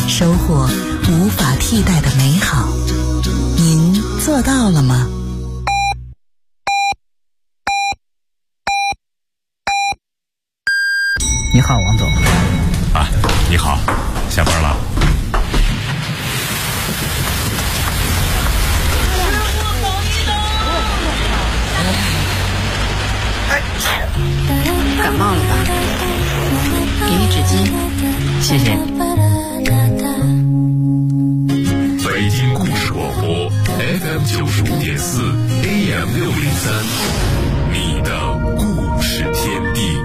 收获无法替代的美好。您做到了吗？ 你好，王总。 啊，你好，下班了。 感冒了吧？给你纸巾， 谢谢。 北京故事广播 FM 95.4 AM 603，你的故事天地。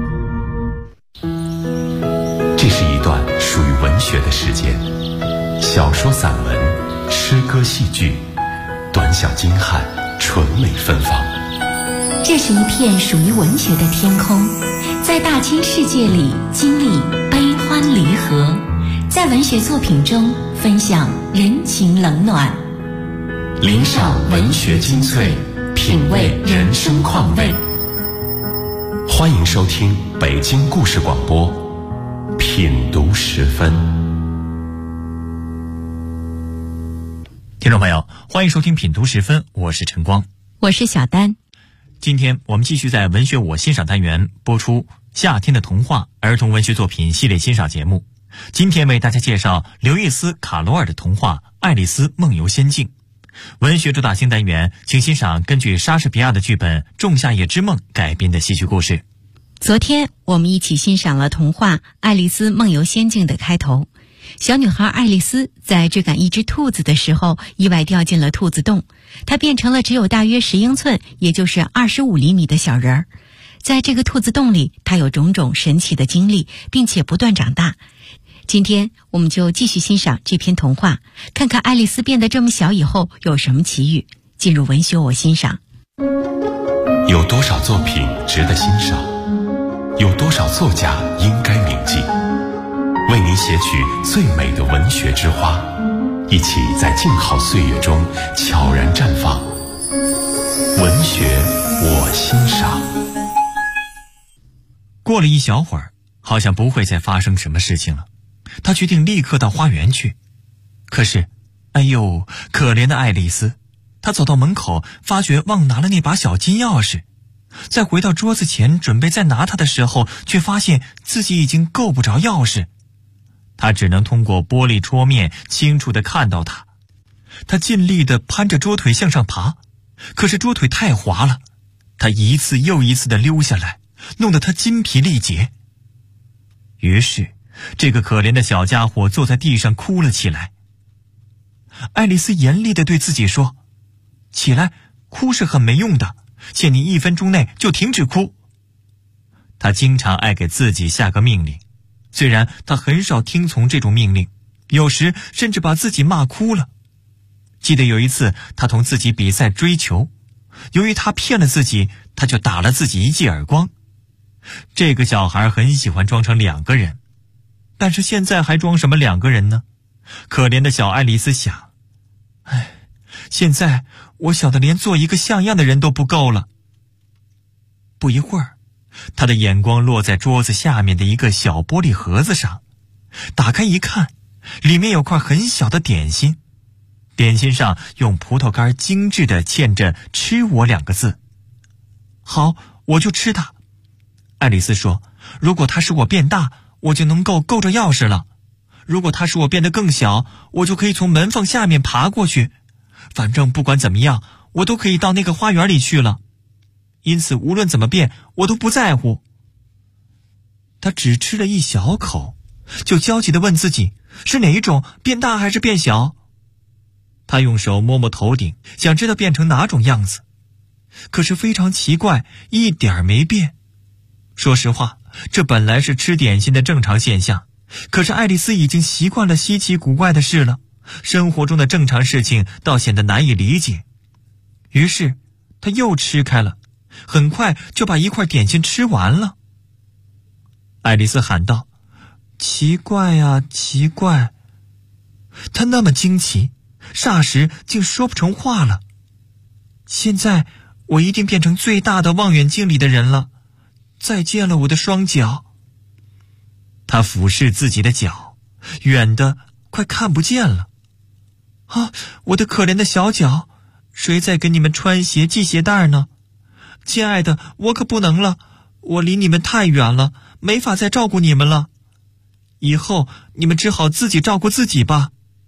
这是一段属于文学的时间，小说、散文、诗歌、戏剧，短小精悍，纯美芬芳。 这是一片属于文学的天空，在大千世界里经历悲欢离合，在文学作品中分享人情冷暖， 领赏文学精粹，品味人生况味。欢迎收听北京故事广播品读时分。 听众朋友，欢迎收听品读时分，我是晨光， 我是小丹。 今天我们继续在文学我欣赏单元播出夏天的童话儿童文学作品系列欣赏节目。今天为大家介绍刘易斯·卡罗尔的童话《爱丽丝梦游仙境》。文学主打星单元，请欣赏根据莎士比亚的剧本《仲夏夜之梦》改编的戏剧故事。 昨天我们一起欣赏了童话《爱丽丝梦游仙境》的开头。小女孩爱丽丝在追赶一只兔子的时候，意外掉进了兔子洞，她变成了只有大约10英寸，也就是25厘米的小人儿。在这个兔子洞里，她有种种神奇的经历，并且不断长大。今天我们就继续欣赏这篇童话，看看爱丽丝变得这么小以后有什么奇遇。进入文学我欣赏。 有多少作品值得欣赏？有多少作家应该铭记？为您写取最美的文学之花，一起在静好岁月中悄然绽放。文学我欣赏。 过了一小会儿，好像不会再发生什么事情了。他决定立刻到花园去。可是，哎呦，可怜的爱丽丝！她走到门口，发觉忘拿了那把小金钥匙。再回到桌子前准备再拿它的时候，却发现自己已经够不着钥匙。他只能通过玻璃桌面清楚地看到它。他尽力地攀着桌腿向上爬，可是桌腿太滑了，他一次又一次地溜下来，弄得他筋疲力竭。于是这个可怜的小家伙坐在地上哭了起来。爱丽丝严厉地对自己说：起来，哭是很没用的，限你1分钟内就停止哭。她经常爱给自己下个命令，虽然她很少听从这种命令，有时甚至把自己骂哭了。记得有一次她同自己比赛追球，由于她骗了自己，她就打了自己一记耳光。这个小孩很喜欢装成2个人，但是现在还装什么2个人呢？可怜的小爱丽丝想，现在我小的连做一个像样的人都不够了。不一会儿，他的眼光落在桌子下面的一个小玻璃盒子上，打开一看，里面有块很小的点心，点心上用葡萄干精致地嵌着“吃我”2个字。好，我就吃它。爱丽丝说，如果它使我变大，我就能够够着钥匙了；如果它使我变得更小，我就可以从门缝下面爬过去。反正不管怎么样，我都可以到那个花园里去了。因此无论怎么变，我都不在乎。他只吃了一小口，就焦急地问自己，是哪一种，变大还是变小？他用手摸摸头顶，想知道变成哪种样子。可是非常奇怪，一点没变。说实话，这本来是吃点心的正常现象，可是爱丽丝已经习惯了稀奇古怪的事了，生活中的正常事情倒显得难以理解。于是她又吃开了，很快就把一块点心吃完了。爱丽丝喊道：奇怪呀，奇怪！她那么惊奇，霎时竟说不成话了。现在我一定变成最大的望远镜里的人了，再见了我的双脚。他俯视自己的脚，远的快看不见了。啊，我的可怜的小脚，谁在给你们穿鞋系鞋带呢？亲爱的，我可不能了，我离你们太远了，没法再照顾你们了。以后你们只好自己照顾自己吧。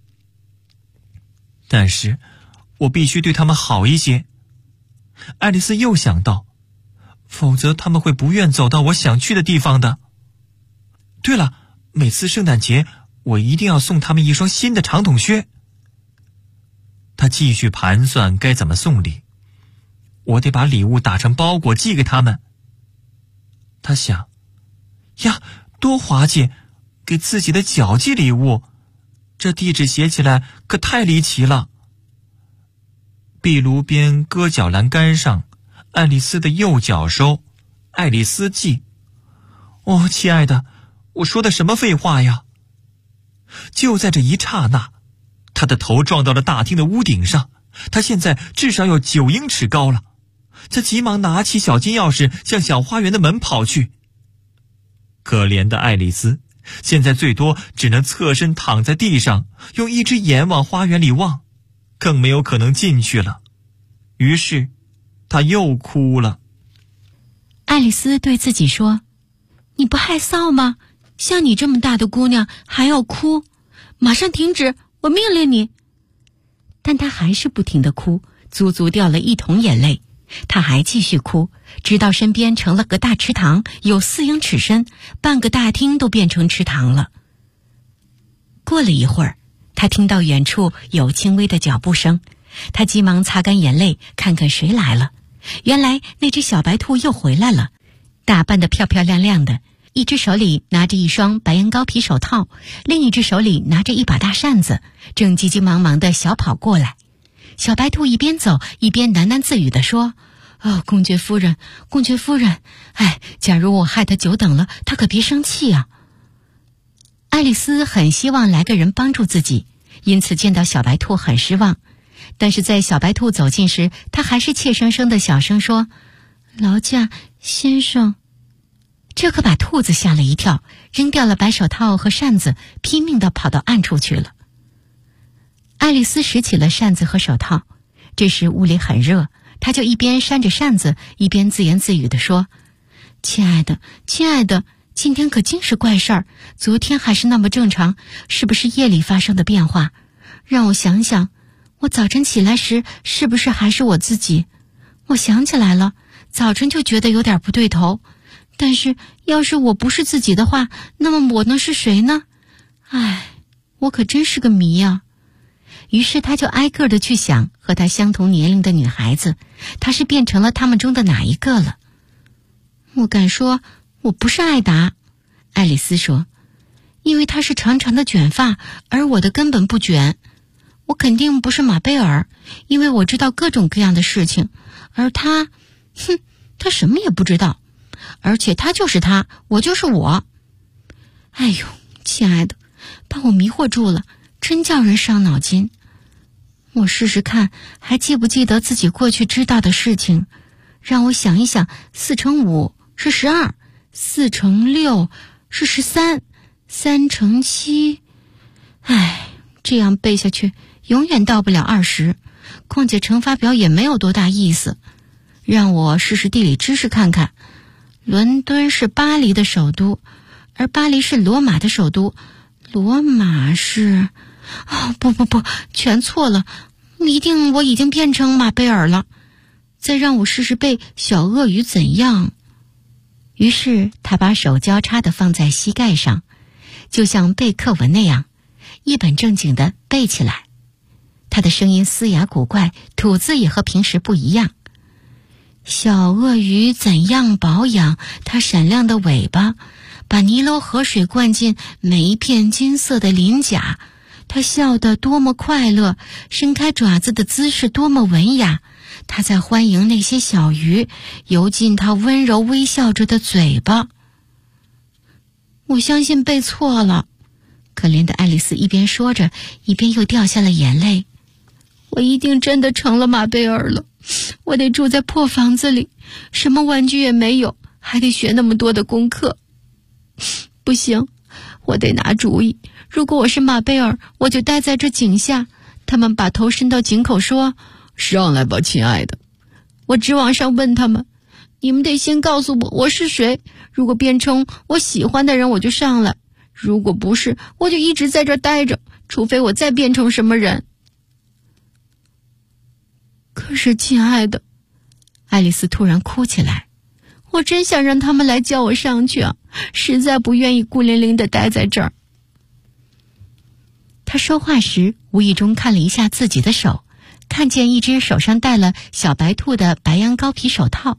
但是我必须对他们好一些。爱丽丝又想到，否则他们会不愿走到我想去的地方的。对了，每次圣诞节我一定要送他们一双新的长筒靴。她继续盘算该怎么送礼。我得把礼物打成包裹寄给他们。她想，呀，多滑稽，给自己的脚寄礼物，这地址写起来可太离奇了。壁炉边搁脚栏杆上，爱丽丝的右脚收，爱丽丝寄。哦，亲爱的，我说的什么废话呀！就在这一刹那，她的头撞到了大厅的屋顶上，她现在至少有9英尺高了。她急忙拿起小金钥匙，向小花园的门跑去。可怜的爱丽丝现在最多只能侧身躺在地上，用一只眼往花园里望，更没有可能进去了。于是她又哭了。 爱丽丝对自己说，你不害臊吗？像你这么大的姑娘还要哭，马上停止，我命令你。但她还是不停地哭，足足掉了1桶眼泪。她还继续哭，直到身边成了个大池塘，有4英尺深，半个大厅都变成池塘了。过了一会儿，她听到远处有轻微的脚步声，她急忙擦干眼泪，看看谁来了。原来那只小白兔又回来了，打扮得漂漂亮亮的，一只手里拿着一双白羊羔皮手套，另一只手里拿着一把大扇子，正急急忙忙地小跑过来。小白兔一边走一边喃喃自语地说，哦，公爵夫人，公爵夫人，哎，假如我害他久等了，他可别生气啊。爱丽丝很希望来个人帮助自己，因此见到小白兔很失望。但是在小白兔走近时，她还是怯生生的小声说，劳驾先生。这可把兔子吓了一跳，扔掉了白手套和扇子，拼命地跑到暗处去了。爱丽丝拾起了扇子和手套，这时屋里很热，她就一边扇着扇子，一边自言自语地说，亲爱的，亲爱的，今天可尽是怪事儿，昨天还是那么正常，是不是夜里发生的变化？让我想想，我早晨起来时是不是还是我自己？我想起来了，早晨就觉得有点不对头，但是要是我不是自己的话，那么我能是谁呢？唉，我可真是个谜啊。于是他就挨个的去想和他相同年龄的女孩子，他是变成了他们中的哪一个了？我敢说我不是艾达，爱丽丝说，因为她是长长的卷发，而我的根本不卷。我肯定不是马贝尔，因为我知道各种各样的事情，而他，他什么也不知道，而且他就是他，我就是我。哎呦，亲爱的，把我迷惑住了，真叫人伤脑筋。我试试看，还记不记得自己过去知道的事情？让我想一想，4乘5是12，4乘6是13，3乘7，唉，这样背下去永远到不了20，况且乘法表也没有多大意思。让我试试地理知识看看。伦敦是巴黎的首都，而巴黎是罗马的首都，罗马是……不，全错了，我已经变成马贝尔了。再让我试试背小鳄鱼怎样。于是他把手交叉地放在膝盖上，就像背课文那样，一本正经地背起来。他的声音嘶哑古怪，吐字也和平时不一样。小鳄鱼怎样保养它闪亮的尾巴，把尼罗河水灌进每一片金色的鳞甲，它笑得多么快乐，伸开爪子的姿势多么文雅，它在欢迎那些小鱼游进它温柔微笑着的嘴巴。我相信背错了，可怜的爱丽丝一边说着，一边又掉下了眼泪。我一定真的成了马贝尔了，我得住在破房子里，什么玩具也没有，还得学那么多的功课。不行， 我得拿主意。如果我是马贝尔，我就待在这井下。他们把头伸到井口说：“上来吧，亲爱的。”我直往上问他们：“你们得先告诉我是谁。如果变成我喜欢的人，我就上来；如果不是，我就一直在这待着，除非我再变成什么人。”可是，亲爱的，爱丽丝突然哭起来。我真想让他们来叫我上去啊，实在不愿意孤零零地待在这儿。她说话时无意中看了一下自己的手，看见一只手上戴了小白兔的白羊羔皮手套。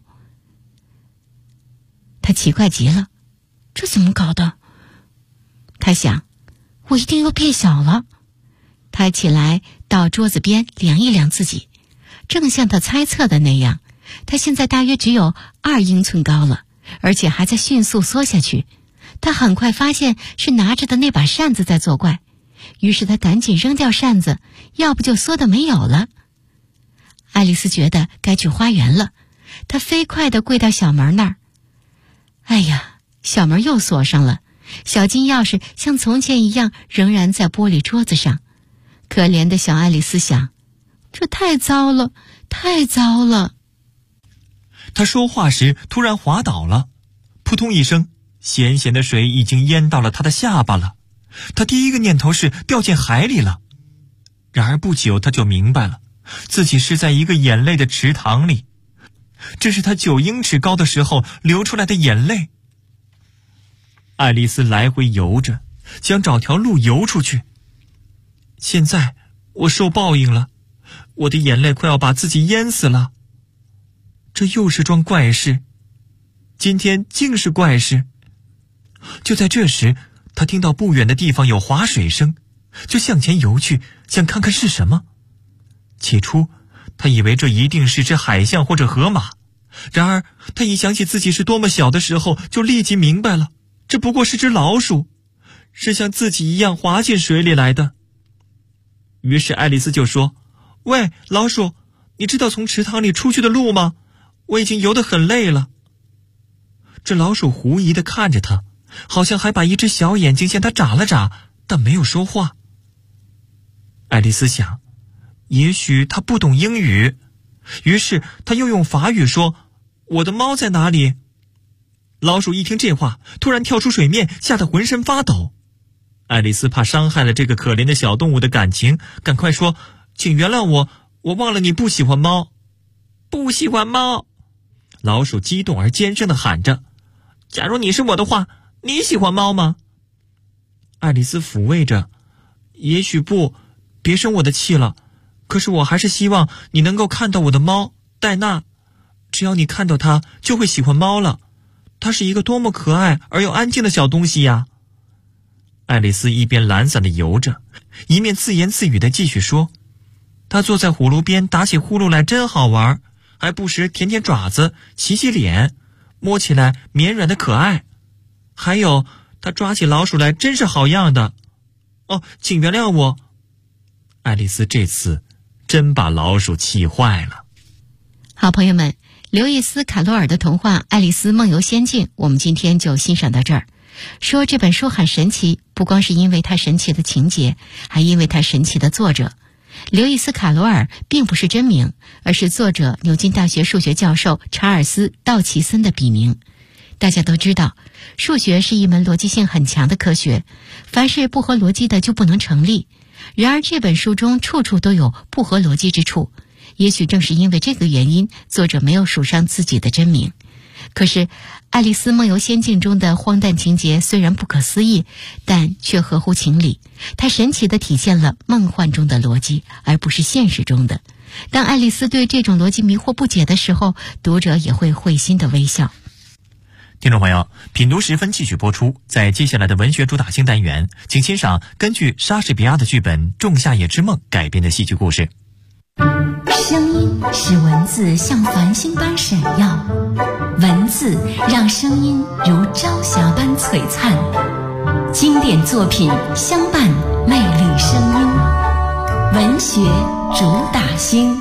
她奇怪极了，这怎么搞的？她想，我一定又变小了。她起来到桌子边量一量自己，正像她猜测的那样，她现在大约只有2英寸高了，而且还在迅速缩下去。她很快发现是拿着的那把扇子在作怪，于是她赶紧扔掉扇子，要不就缩得没有了。爱丽丝觉得该去花园了，她飞快地跪到小门那儿。哎呀，小门又锁上了，小金钥匙像从前一样仍然在玻璃桌子上。可怜的小爱丽丝想，这太糟了，太糟了。 她说话时突然滑倒了，扑通一声，咸咸的水已经淹到了她的下巴了。她第一个念头是掉进海里了，然而不久她就明白了，自己是在一个眼泪的池塘里，这是她9英尺高的时候流出来的眼泪。爱丽丝来回游着，想找条路游出去。现在我受报应了，我的眼泪快要把自己淹死了。这又是桩怪事，今天竟是怪事。就在这时，他听到不远的地方有划水声，就向前游去，想看看是什么。起初他以为这一定是只海象或者河马，然而他一想起自己是多么小的时候，就立即明白了，这不过是只老鼠，是像自己一样滑进水里来的。于是爱丽丝就说：“喂，老鼠，你知道从池塘里出去的路吗？我已经游得很累了。”这老鼠狐疑地看着他，好像还把一只小眼睛向他眨了眨，但没有说话。爱丽丝想，也许他不懂英语，于是他又用法语说：“我的猫在哪里？”老鼠一听这话，突然跳出水面，吓得浑身发抖。爱丽丝怕伤害了这个可怜的小动物的感情，赶快说：“请原谅我，我忘了你不喜欢猫。”不喜欢猫！老鼠激动而尖声地喊着：“假如你是我的话，你喜欢猫吗？”爱丽丝抚慰着：“也许不，别生我的气了。可是我还是希望你能够看到我的猫戴娜，只要你看到它，就会喜欢猫了。它是一个多么可爱而又安静的小东西呀！”爱丽丝一边懒散地游着，一面自言自语地继续说：“她坐在葫芦边打起呼噜来真好玩，还不时舔舔爪子，洗洗脸，摸起来绵软的可爱。还有，她抓起老鼠来真是好样的。哦，请原谅我。”爱丽丝这次真把老鼠气坏了。 好朋友们，刘易斯·卡罗尔的童话《爱丽丝梦游仙境》，我们今天就欣赏到这儿。说这本书很神奇，不光是因为它神奇的情节，还因为它神奇的作者。刘易斯·卡罗尔并不是真名，而是作者牛津大学数学教授查尔斯·道奇森的笔名。大家都知道，数学是一门逻辑性很强的科学，凡是不合逻辑的就不能成立。然而这本书中处处都有不合逻辑之处，也许正是因为这个原因，作者没有署上自己的真名。可是《爱丽丝梦游仙境》中的荒诞情节虽然不可思议，但却合乎情理，它神奇地体现了梦幻中的逻辑，而不是现实中的。当爱丽丝对这种逻辑迷惑不解的时候，读者也会会心的微笑。 听众朋友，品读时分继续播出。在接下来的文学主打星单元，请欣赏根据莎士比亚的剧本《仲夏夜之梦》改编的戏剧故事。 声音使文字像繁星般闪耀，文字让声音如朝霞般璀璨。经典作品相伴魅力声音，文学主打星。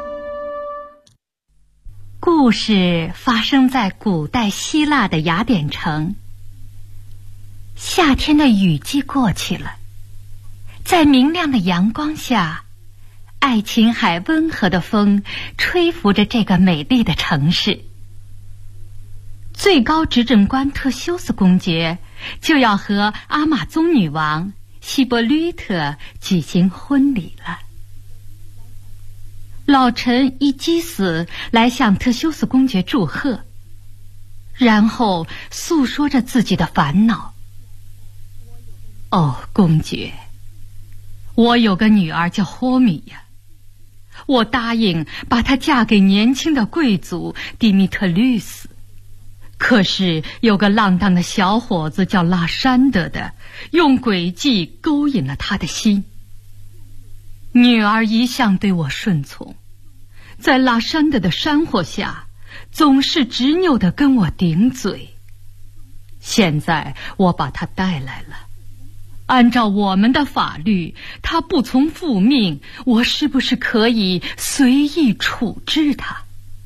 故事发生在古代希腊的雅典城。 夏天的雨季过去了，在明亮的阳光下，爱琴海温和的风吹拂着这个美丽的城市。最高执政官特修斯公爵就要和阿玛宗女王希波吕特举行婚礼了。老臣伊基斯来向特修斯公爵祝贺，然后诉说着自己的烦恼。哦，公爵，我有个女儿叫霍米亚，我答应把她嫁给年轻的贵族迪米特律斯。可是有个浪荡的小伙子叫拉山德的，用诡计勾引了他的心。女儿一向对我顺从，在拉山德的煽惑下，总是执拗地跟我顶嘴。现在我把她带来了，按照我们的法律，她不从父命，我是不是可以随意处置她？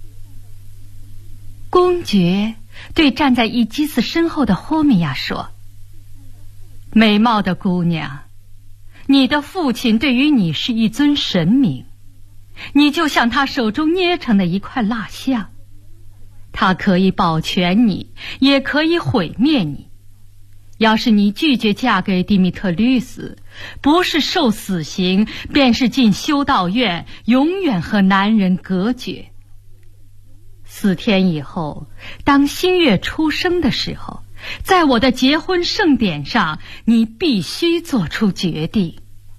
公爵对站在伊基斯身后的霍米亚说：美貌的姑娘，你的父亲对于你是一尊神明，你就像他手中捏成的一块蜡像，他可以保全你，也可以毁灭你。要是你拒绝嫁给迪米特律斯，不是受死刑，便是进修道院，永远和男人隔绝。4天以后，当新月出生的时候，在我的结婚盛典上，你必须做出决定。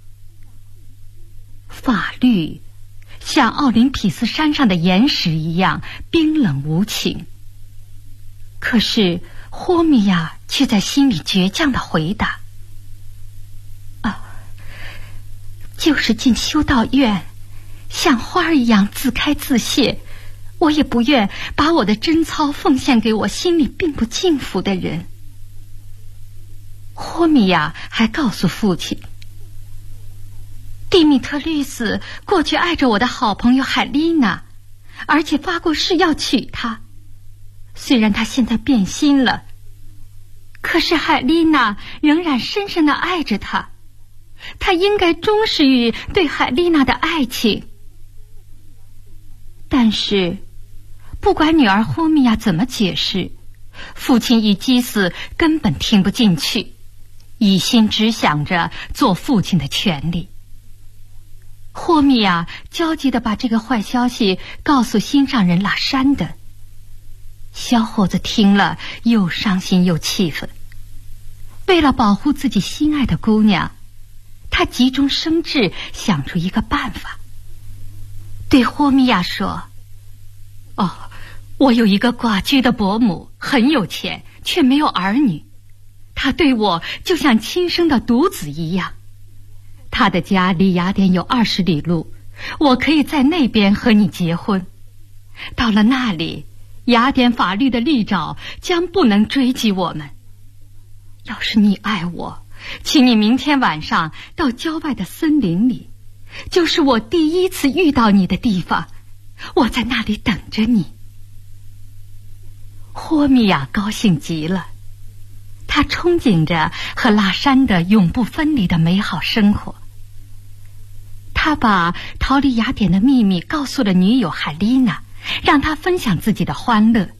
法律像奥林匹斯山上的岩石一样冰冷无情，可是霍米亚却在心里倔强地回答：就是进修道院，像花一样自开自谢，我也不愿把我的贞操奉献给我心里并不敬服的人。霍米亚还告诉父亲，蒂米特律斯过去爱着我的好朋友海丽娜，而且发过誓要娶她。虽然她现在变心了，可是海丽娜仍然深深地爱着他，他应该忠实于对海丽娜的爱情。但是不管女儿霍米亚怎么解释，父亲伊基斯根本听不进去，一心只想着做父亲的权利。霍米亚焦急地把这个坏消息告诉心上人拉山德。小伙子听了又伤心又气愤，为了保护自己心爱的姑娘，他急中生智，想出一个办法，对霍米亚说：我有一个寡居的伯母，很有钱，却没有儿女，她对我就像亲生的独子一样。她的家离雅典有20里路，我可以在那边和你结婚。到了那里，雅典法律的利爪将不能追击我们。要是你爱我，请你明天晚上到郊外的森林里，就是我第一次遇到你的地方，我在那里等着你。霍米亚高兴极了，他憧憬着和拉山德永不分离的美好生活。他把逃离雅典的秘密告诉了女友海丽娜，让她分享自己的欢乐。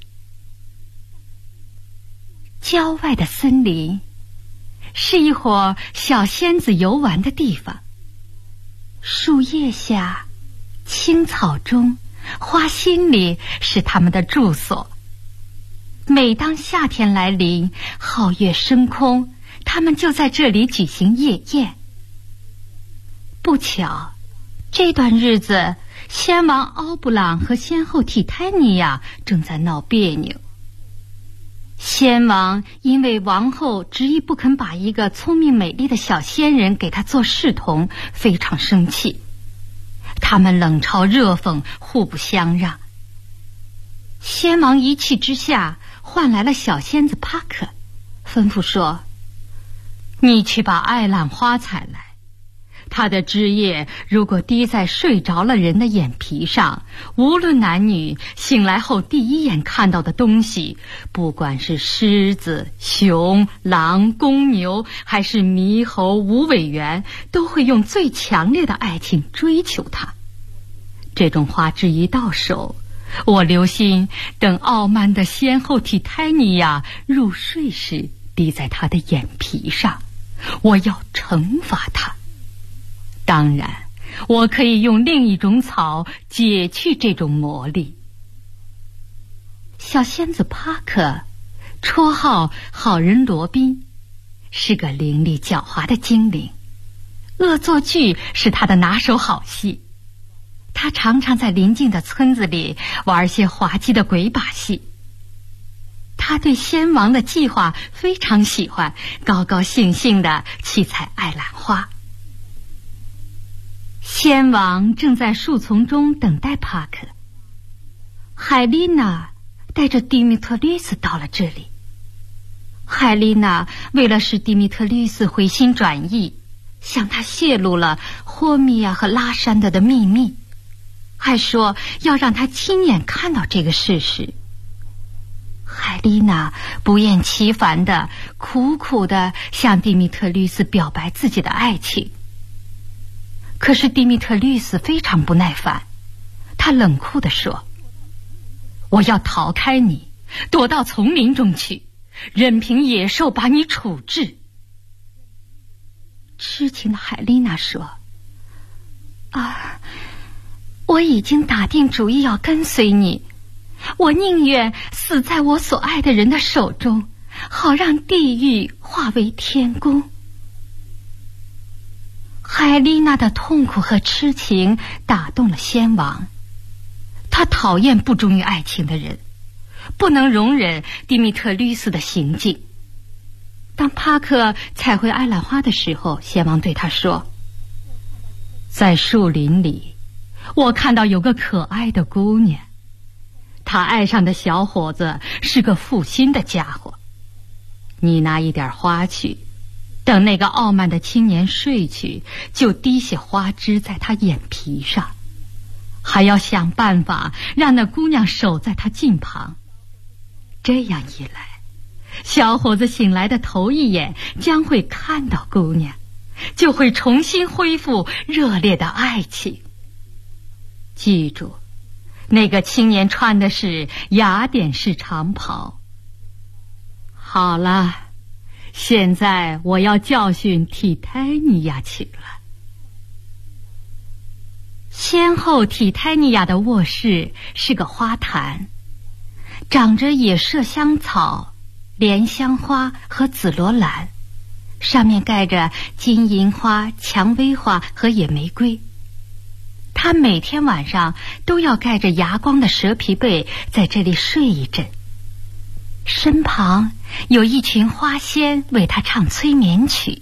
郊外的森林是一伙小仙子游玩的地方，树叶下、青草中、花心里是他们的住所。每当夏天来临，皓月升空，他们就在这里举行夜宴。不巧，这段日子先王奥布朗和先后提泰尼亚正在闹别扭。先王因为王后执意不肯把一个聪明美丽的小仙人给他做侍童，非常生气。他们冷嘲热讽，互不相让。先王一气之下唤来了小仙子帕克，吩咐说：你去把艾兰花采来， 它的汁液如果滴在睡着了人的眼皮上，无论男女，醒来后第一眼看到的东西，不管是狮子、熊、狼、公牛，还是猕猴、无尾猿，都会用最强烈的爱情追求它。这种花汁一到手，我留心等傲慢的仙后提泰尼亚入睡时滴在他的眼皮上，我要惩罚他。当然，我可以用另一种草解去这种魔力。小仙子帕克，绰号好人罗宾，是个伶俐狡猾的精灵。恶作剧是他的拿手好戏。他常常在邻近的村子里玩些滑稽的鬼把戏。他对仙王的计划非常喜欢，高高兴兴地去采艾兰花。仙王正在树丛中等待帕克。海丽娜带着迪米特律斯到了这里。海丽娜为了使迪米特律斯回心转意，向他泄露了霍米亚和拉山德的秘密，还说要让他亲眼看到这个事实。海丽娜不厌其烦地苦苦地向迪米特律斯表白自己的爱情。可是迪米特律斯非常不耐烦，他冷酷地说：“我要逃开你，躲到丛林中去，任凭野兽把你处置。”痴情的海丽娜说：“我已经打定主意要跟随你，我宁愿死在我所爱的人的手中，好让地狱化为天宫。”海丽娜的痛苦和痴情打动了仙王，他讨厌不忠于爱情的人，不能容忍迪米特律斯的行径。当帕克采回艾兰花的时候，仙王对他说：“在树林里，我看到有个可爱的姑娘，她爱上的小伙子是个负心的家伙。你拿一点花去，等那个傲慢的青年睡去，就滴些花汁在他眼皮上，还要想办法让那姑娘守在他近旁。这样一来，小伙子醒来的头一眼将会看到姑娘，就会重新恢复热烈的爱情。记住，那个青年穿的是雅典式长袍。好了，现在我要教训提泰尼亚去了。”先后提泰尼亚的卧室是个花坛，长着野麝香草、莲香花和紫罗兰，上面盖着金银花、蔷薇花和野玫瑰。他每天晚上都要盖着牙光的蛇皮被在这里睡一阵，身旁有一群花仙为他唱催眠曲。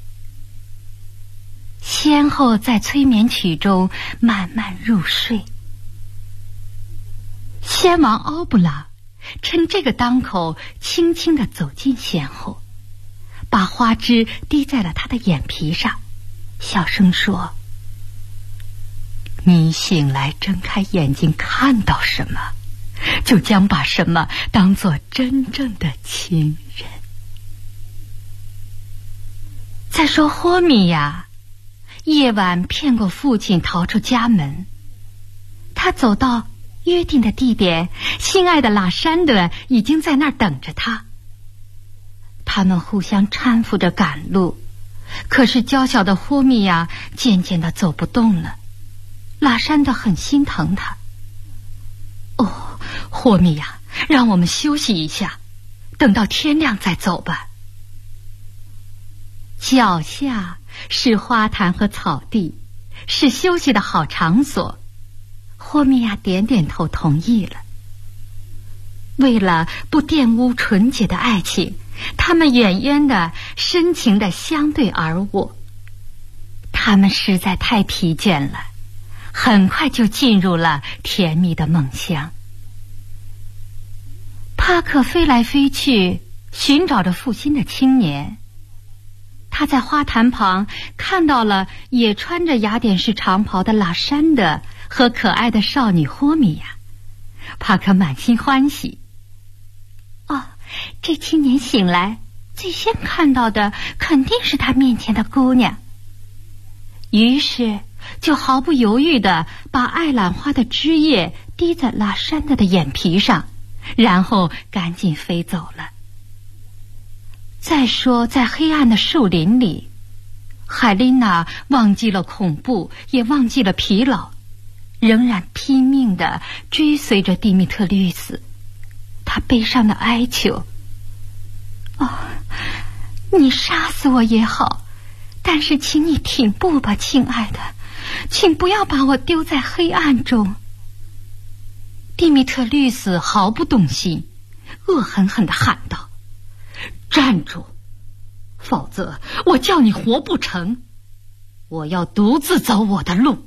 先后在催眠曲中慢慢入睡。仙王奥布拉趁这个当口轻轻地走进先后，把花枝滴在了他的眼皮上，小声说：“你醒来睁开眼睛看到什么，就将把什么当作真正的情人。”再说霍米亚夜晚骗过父亲逃出家门，他走到约定的地点，心爱的拉山德已经在那儿等着他。他们互相搀扶着赶路，可是娇小的霍米亚渐渐地走不动了。拉山德很心疼他。“霍米亚，让我们休息一下，等到天亮再走吧。”脚下是花坛和草地，是休息的好场所。霍米亚点点头同意了。为了不玷污纯洁的爱情，他们远远的深情的相对而卧。他们实在太疲倦了，很快就进入了甜蜜的梦乡。帕克飞来飞去，寻找着负心的青年。 他在花坛旁看到了也穿着雅典式长袍的拉珊德和可爱的少女霍米亚，帕克满心欢喜。哦，这青年醒来最先看到的肯定是他面前的姑娘，于是就毫不犹豫地把爱兰花的枝叶滴在拉珊德的眼皮上，然后赶紧飞走了。再说在黑暗的树林里，海琳娜忘记了恐怖，也忘记了疲劳，仍然拼命地追随着蒂米特律斯。她悲伤地哀求：哦，你杀死我也好，但是请你停步吧，亲爱的，请不要把我丢在黑暗中。蒂米特律斯毫不动心，恶狠狠地喊道：站住，否则我叫你活不成，我要独自走我的路。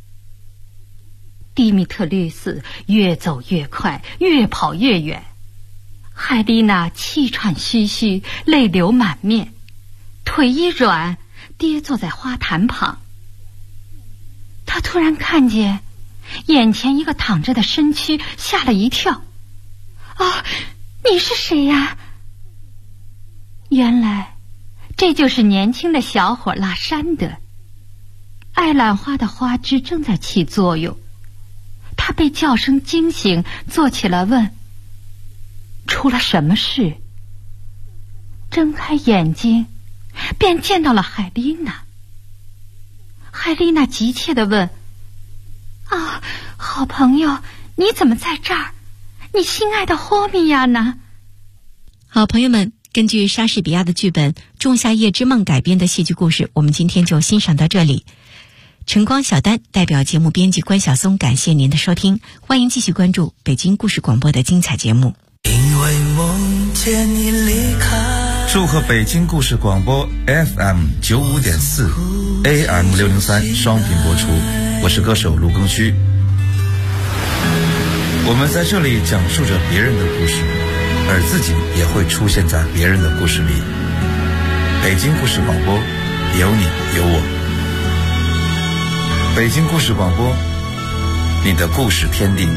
蒂米特律斯越走越快，越跑越远，海丽娜气喘吁吁，泪流满面，腿一软，跌坐在花坛旁。她突然看见眼前一个躺着的身躯，吓了一跳。啊，你是谁呀？原来这就是年轻的小伙拉珊德。爱兰花的花枝正在起作用，他被叫声惊醒，坐起来问：出了什么事？睁开眼睛便见到了海琳娜。海琳娜急切地问：啊，好朋友，你怎么在这儿？你心爱的霍米亚呢？ 好朋友们，根据莎士比亚的剧本《仲夏夜之梦》改编的戏剧故事，我们今天就欣赏到这里。晨光小丹代表节目编辑关晓松，感谢您的收听，欢迎继续关注北京故事广播的精彩节目。 因为梦见你离开， 祝贺北京故事广播 FM 95.4 AM 603双频播出，我是歌手卢庚戌。我们在这里讲述着别人的故事，而自己也会出现在别人的故事里。北京故事广播，有你有我。北京故事广播，你的故事天地。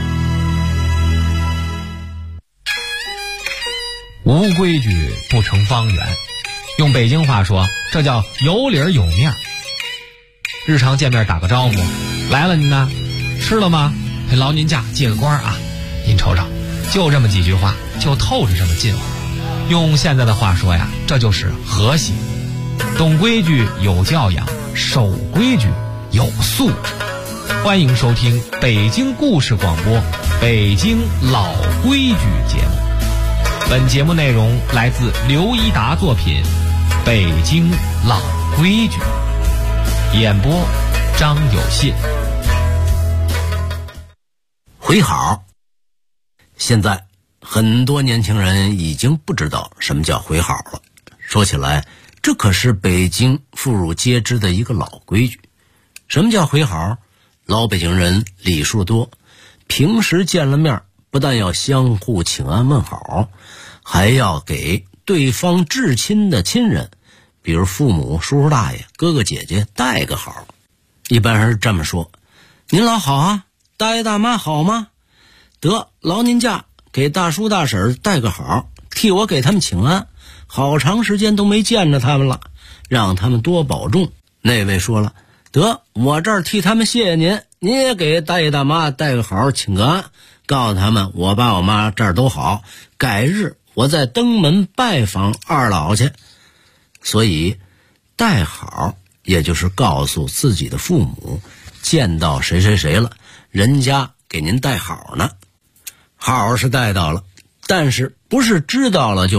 无规矩不成方圆，用北京话说，这叫有理有面。日常见面打个招呼，来了您呢，吃了吗？劳您驾，借个光啊！您瞅瞅，就这么几句话，就透着这么近乎。用现在的话说呀，这就是和谐。懂规矩有教养，守规矩有素质。欢迎收听北京故事广播北京老规矩节目。本节目内容来自刘一达作品《北京老规矩》，演播张有信。 回好，现在很多年轻人已经不知道什么叫回好了。说起来，这可是北京妇孺皆知的一个老规矩。什么叫回好？老北京人礼数多，平时见了面不但要相互请安问好，还要给对方至亲的亲人，比如父母、叔叔大爷、哥哥姐姐带个好。一般人这么说：您老好啊，大爷大妈好吗？得，劳您驾，给大叔大婶带个好，替我给他们请安，好长时间都没见着他们了，让他们多保重。那位说了：得，我这儿替他们谢谢您，您也给大爷大妈带个好，请个安，告诉他们我爸我妈这儿都好，改日我再登门拜访二老去。所以带好也就是告诉自己的父母，见到谁谁谁了，人家给您带好呢。好是带到了，但是不是知道了就